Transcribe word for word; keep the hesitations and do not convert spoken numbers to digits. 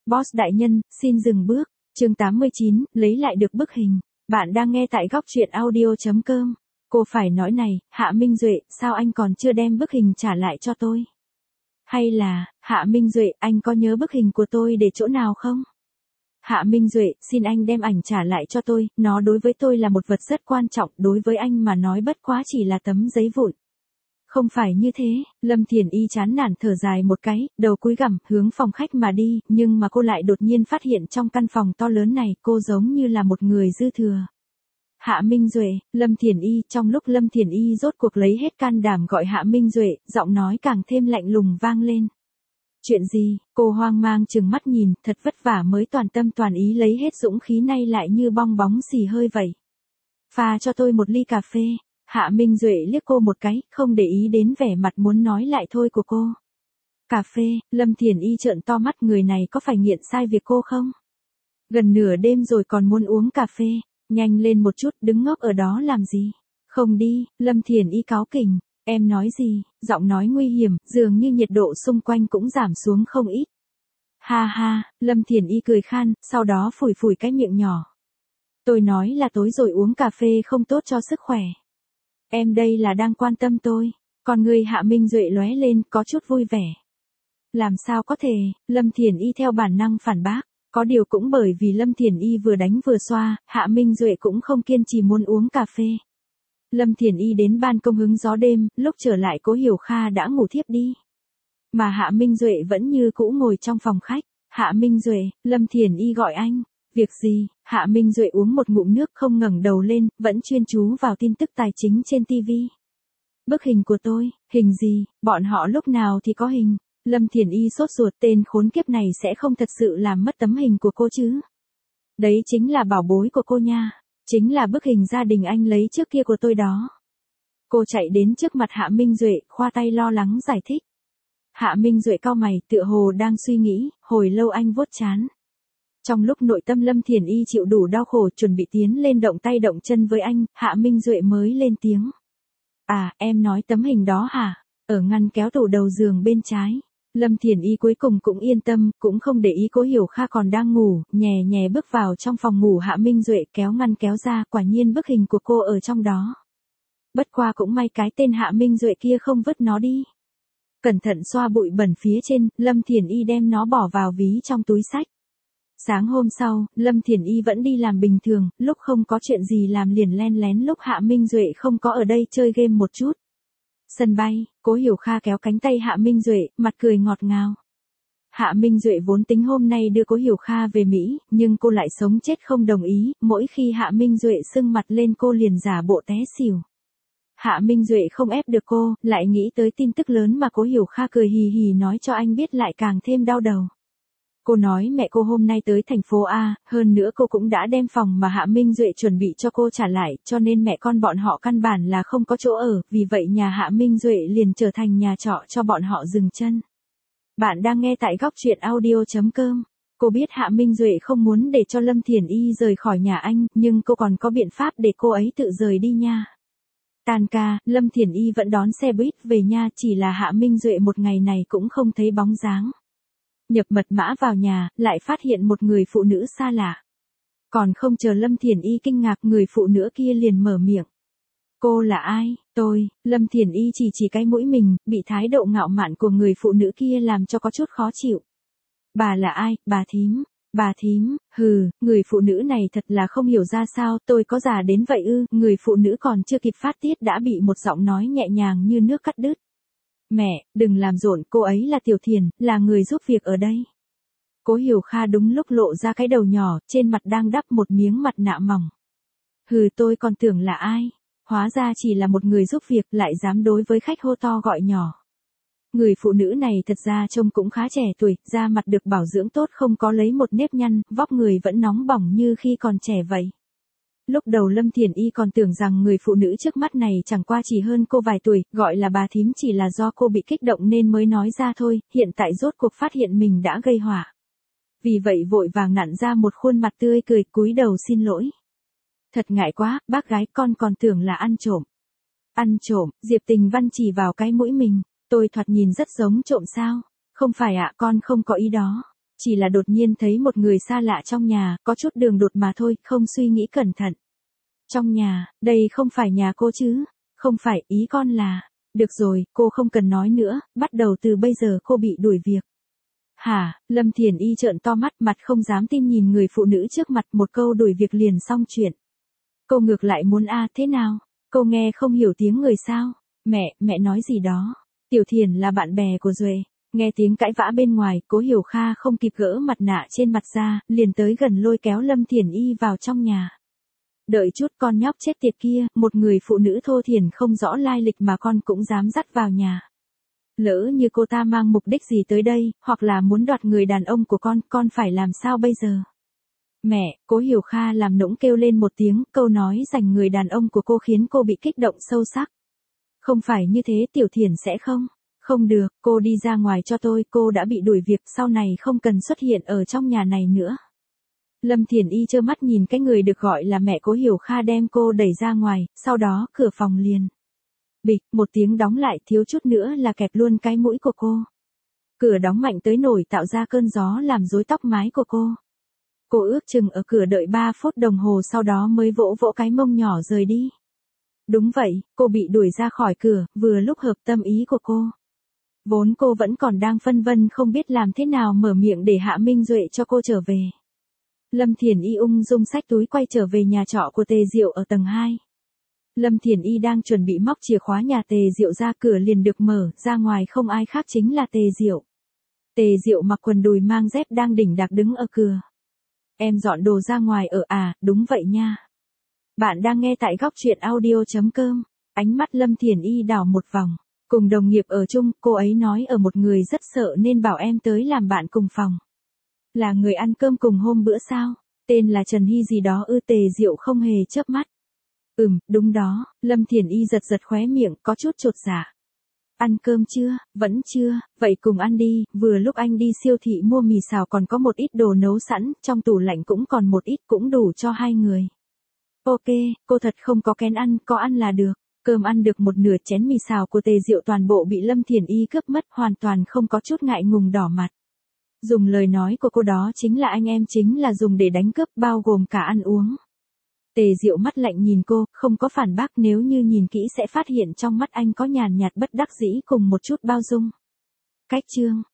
Boss đại nhân, xin dừng bước. Chương tám mươi chín, lấy lại được bức hình. Bạn đang nghe tại góc truyện audio chấm com. Cô phải nói này, Hạ Minh Duệ, sao anh còn chưa đem bức hình trả lại cho tôi? Hay là, Hạ Minh Duệ, anh có nhớ bức hình của tôi để chỗ nào không? Hạ Minh Duệ, xin anh đem ảnh trả lại cho tôi, nó đối với tôi là một vật rất quan trọng, đối với anh mà nói bất quá chỉ là tấm giấy vụn. Không phải như thế, Lâm Thiền Y chán nản thở dài một cái, đầu cúi gằm, hướng phòng khách mà đi, nhưng mà cô lại đột nhiên phát hiện trong căn phòng to lớn này, cô giống như là một người dư thừa. Hạ Minh Duệ, Lâm Thiền Y, trong lúc Lâm Thiền Y rốt cuộc lấy hết can đảm gọi Hạ Minh Duệ, giọng nói càng thêm lạnh lùng vang lên. Chuyện gì, cô hoang mang trừng mắt nhìn, thật vất vả mới toàn tâm toàn ý lấy hết dũng khí nay lại như bong bóng xì hơi vậy. Pha cho tôi một ly cà phê. Hạ Minh Duệ liếc cô một cái, không để ý đến vẻ mặt muốn nói lại thôi của cô. Cà phê, Lâm Thiền Y trợn to mắt, người này có phải nghiện sai việc cô không? Gần nửa đêm rồi còn muốn uống cà phê, nhanh lên một chút, đứng ngốc ở đó làm gì? Không đi, Lâm Thiền Y cáu kỉnh, em nói gì? Giọng nói nguy hiểm, dường như nhiệt độ xung quanh cũng giảm xuống không ít. Ha ha, Lâm Thiền Y cười khan, sau đó phủi phủi cái miệng nhỏ. Tôi nói là tối rồi uống cà phê không tốt cho sức khỏe. Em đây là đang quan tâm tôi. Còn người Hạ Minh Duệ lóe lên, có chút vui vẻ. Làm sao có thể, Lâm Thiền Y theo bản năng phản bác. Có điều cũng bởi vì Lâm Thiền Y vừa đánh vừa xoa, Hạ Minh Duệ cũng không kiên trì muốn uống cà phê. Lâm Thiền Y đến ban công hứng gió đêm, lúc trở lại Cố Hiểu Kha đã ngủ thiếp đi. Mà Hạ Minh Duệ vẫn như cũ ngồi trong phòng khách. Hạ Minh Duệ, Lâm Thiền Y gọi anh. Việc gì? Hạ Minh Duệ uống một ngụm nước không ngẩng đầu lên, vẫn chuyên chú vào tin tức tài chính trên ti vi. Bức hình của tôi, hình gì, bọn họ lúc nào thì có hình. Lâm Thiền Y sốt ruột, tên khốn kiếp này sẽ không thật sự làm mất tấm hình của cô chứ. Đấy chính là bảo bối của cô nha, chính là bức hình gia đình anh lấy trước kia của tôi đó. Cô chạy đến trước mặt Hạ Minh Duệ, khoa tay lo lắng giải thích. Hạ Minh Duệ cau mày, tựa hồ đang suy nghĩ, hồi lâu anh vuốt trán. Trong lúc nội tâm Lâm Thiền Y chịu đủ đau khổ chuẩn bị tiến lên động tay động chân với anh, Hạ Minh Duệ mới lên tiếng. À, em nói tấm hình đó hả? Ở ngăn kéo tủ đầu giường bên trái. Lâm Thiền Y cuối cùng cũng yên tâm, cũng không để ý Cố Hiểu Kha còn đang ngủ, nhè nhè bước vào trong phòng ngủ Hạ Minh Duệ, kéo ngăn kéo ra, quả nhiên bức hình của cô ở trong đó. Bất qua cũng may cái tên Hạ Minh Duệ kia không vứt nó đi. Cẩn thận xoa bụi bẩn phía trên, Lâm Thiền Y đem nó bỏ vào ví trong túi xách. Sáng hôm sau, Lâm Thiền Y vẫn đi làm bình thường, lúc không có chuyện gì làm liền len lén lúc Hạ Minh Duệ không có ở đây chơi game một chút. Sân bay, Cố Hiểu Kha kéo cánh tay Hạ Minh Duệ, mặt cười ngọt ngào. Hạ Minh Duệ vốn tính hôm nay đưa Cố Hiểu Kha về Mỹ, nhưng cô lại sống chết không đồng ý, mỗi khi Hạ Minh Duệ sưng mặt lên cô liền giả bộ té xỉu. Hạ Minh Duệ không ép được cô, lại nghĩ tới tin tức lớn mà Cố Hiểu Kha cười hì hì nói cho anh biết lại càng thêm đau đầu. Cô nói mẹ cô hôm nay tới thành phố A, hơn nữa cô cũng đã đem phòng mà Hạ Minh Duệ chuẩn bị cho cô trả lại, cho nên mẹ con bọn họ căn bản là không có chỗ ở, vì vậy nhà Hạ Minh Duệ liền trở thành nhà trọ cho bọn họ dừng chân. Bạn đang nghe tại góc truyện audio chấm com. Cô biết Hạ Minh Duệ không muốn để cho Lâm Thiền Y rời khỏi nhà anh, nhưng cô còn có biện pháp để cô ấy tự rời đi nha. Tan ca, Lâm Thiền Y vẫn đón xe buýt về nha, chỉ là Hạ Minh Duệ một ngày này cũng không thấy bóng dáng. Nhập mật mã vào nhà, lại phát hiện một người phụ nữ xa lạ. Còn không chờ Lâm Thiền Y kinh ngạc, người phụ nữ kia liền mở miệng. Cô là ai? Tôi, Lâm Thiền Y chỉ chỉ cái mũi mình, bị thái độ ngạo mạn của người phụ nữ kia làm cho có chút khó chịu. Bà là ai? Bà thím. Bà thím, hừ, người phụ nữ này thật là không hiểu ra sao, tôi có già đến vậy ư, người phụ nữ còn chưa kịp phát tiết đã bị một giọng nói nhẹ nhàng như nước cắt đứt. Mẹ, đừng làm rộn, cô ấy là Tiểu Thiền, là người giúp việc ở đây. Cố Hiểu Kha đúng lúc lộ ra cái đầu nhỏ, trên mặt đang đắp một miếng mặt nạ mỏng. Hừ, tôi còn tưởng là ai, hóa ra chỉ là một người giúp việc, lại dám đối với khách hô to gọi nhỏ. Người phụ nữ này thật ra trông cũng khá trẻ tuổi, da mặt được bảo dưỡng tốt, không có lấy một nếp nhăn, vóc người vẫn nóng bỏng như khi còn trẻ vậy. Lúc đầu Lâm Thiền Y còn tưởng rằng người phụ nữ trước mắt này chẳng qua chỉ hơn cô vài tuổi, gọi là bà thím chỉ là do cô bị kích động nên mới nói ra thôi, hiện tại rốt cuộc phát hiện mình đã gây họa. Vì vậy vội vàng nặn ra một khuôn mặt tươi cười, cúi đầu xin lỗi. Thật ngại quá, bác gái, con còn tưởng là ăn trộm. Ăn trộm, Diệp Tình Văn chỉ vào cái mũi mình, tôi thoạt nhìn rất giống trộm sao? Không phải ạ, con không có ý đó. Chỉ là đột nhiên thấy một người xa lạ trong nhà, có chút đường đột mà thôi, không suy nghĩ cẩn thận. Trong nhà, đây không phải nhà cô chứ? Không phải, ý con là... Được rồi, cô không cần nói nữa, bắt đầu từ bây giờ cô bị đuổi việc. Hả, Lâm Thiển Y trợn to mắt, mặt không dám tin nhìn người phụ nữ trước mặt, một câu đuổi việc liền xong chuyện. Cô ngược lại muốn a à, thế nào? Cô nghe không hiểu tiếng người sao? Mẹ, mẹ nói gì đó? Tiểu Thiển là bạn bè của Duệ. Nghe tiếng cãi vã bên ngoài, Cố Hiểu Kha không kịp gỡ mặt nạ trên mặt ra, liền tới gần lôi kéo Lâm Thiển Y vào trong nhà. Đợi chút, con nhóc chết tiệt kia, một người phụ nữ thô thiển không rõ lai lịch mà con cũng dám dắt vào nhà. Lỡ như cô ta mang mục đích gì tới đây, hoặc là muốn đoạt người đàn ông của con, con phải làm sao bây giờ? Mẹ, Cố Hiểu Kha làm nũng kêu lên một tiếng, câu nói giành người đàn ông của cô khiến cô bị kích động sâu sắc. Không phải như thế, Tiểu Thiển sẽ không. Không được, cô đi ra ngoài cho tôi, cô đã bị đuổi việc, sau này không cần xuất hiện ở trong nhà này nữa. Lâm Thiển Y trơ mắt nhìn cái người được gọi là mẹ Cố Hiểu Kha đem cô đẩy ra ngoài, sau đó cửa phòng liền. Bịch, một tiếng đóng lại, thiếu chút nữa là kẹp luôn cái mũi của cô. Cửa đóng mạnh tới nổi tạo ra cơn gió làm rối tóc mái của cô. Cô ước chừng ở cửa đợi ba phút đồng hồ sau đó mới vỗ vỗ cái mông nhỏ rời đi. Đúng vậy, cô bị đuổi ra khỏi cửa, vừa lúc hợp tâm ý của cô. Vốn cô vẫn còn đang phân vân không biết làm thế nào mở miệng để Hạ Minh Duệ cho cô trở về. Lâm Thiển Y ung dung xách túi quay trở về nhà trọ của Tề Diệu ở tầng hai. Lâm Thiển Y đang chuẩn bị móc chìa khóa nhà Tề Diệu ra, cửa liền được mở, ra ngoài không ai khác chính là Tề Diệu. Tề Diệu mặc quần đùi mang dép đang đỉnh đạc đứng ở cửa. Em dọn đồ ra ngoài ở à, đúng vậy nha. Bạn đang nghe tại góc truyện audio chấm com. Ánh mắt Lâm Thiển Y đảo một vòng. Cùng đồng nghiệp ở chung, cô ấy nói ở một người rất sợ nên bảo em tới làm bạn cùng phòng. Là người ăn cơm cùng hôm bữa sao? Tên là Trần Hy gì đó ư? Tề Diệu không hề chớp mắt. Ừm, đúng đó, Lâm Thiển Y giật giật khóe miệng, có chút chột dạ. Ăn cơm chưa? Vẫn chưa, vậy cùng ăn đi, vừa lúc anh đi siêu thị mua mì xào còn có một ít đồ nấu sẵn, trong tủ lạnh cũng còn một ít, cũng đủ cho hai người. Ok, cô thật không có kén ăn, có ăn là được. Cơm ăn được một nửa chén mì xào của Tề Diệu toàn bộ bị Lâm Thiển Y cướp mất, hoàn toàn không có chút ngại ngùng đỏ mặt. Dùng lời nói của cô đó chính là anh em chính là dùng để đánh cướp, bao gồm cả ăn uống. Tề Diệu mắt lạnh nhìn cô, không có phản bác, nếu như nhìn kỹ sẽ phát hiện trong mắt anh có nhàn nhạt bất đắc dĩ cùng một chút bao dung. Cách chương